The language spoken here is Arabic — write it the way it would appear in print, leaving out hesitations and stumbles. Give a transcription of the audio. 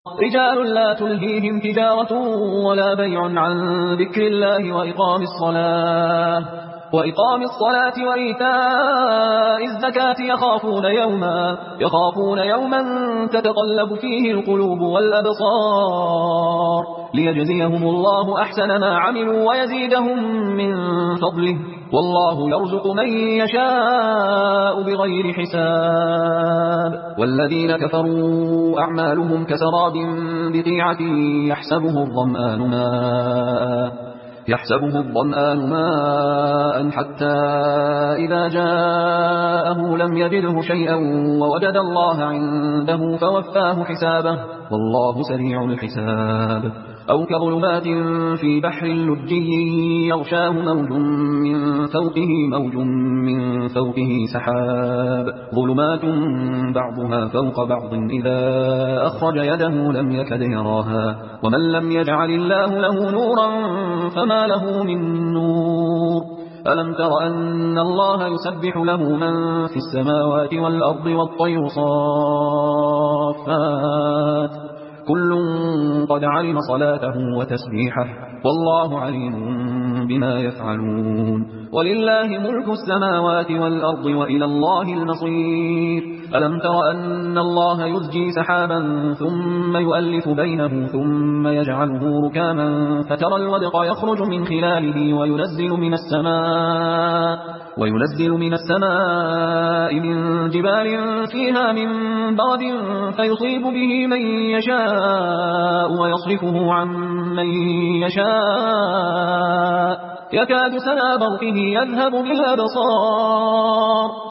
رجال لا تلهيهم تجارة ولا بيع عن ذكر الله وإقام الصلاة وإيتاء الزكاة يخافون يوما تتقلب فيه القلوب والأبصار ليجزيهم الله أحسن ما عملوا ويزيدهم من فضله والله يرزق من يشاء بغير حساب. والذين كفروا أعمالهم كسراب بقيعة يحسبه الظمآن ماء حتى إذا جاءه لم يجده شيئا ووجد الله عنده فوفاه حسابه والله سريع الحساب. أو كظلمات في بحر لجي يغشاه موج من فوقه سحاب ظلمات بعضها فوق بعض إذا أخرج يده لم يكد يراها ومن لم يجعل الله له نورا فما له من نور. ألم تر أن الله يسبح له من في السماوات والأرض والطير صافات كل قد علم صلاته وتسبيحه والله عليم بما يفعلون. ولله ملك السماوات والأرض وإلى الله المصير. ألم تر أن الله يزجي سحابا ثم يؤلف بينه ثم يجعله ركاما فترى الودق يخرج من خلاله وينزل من السماء من جبال فيها من برد فيصيب به من يشاء ويصرفه عن من يشاء يكاد سنا برقه يذهب بالأبصار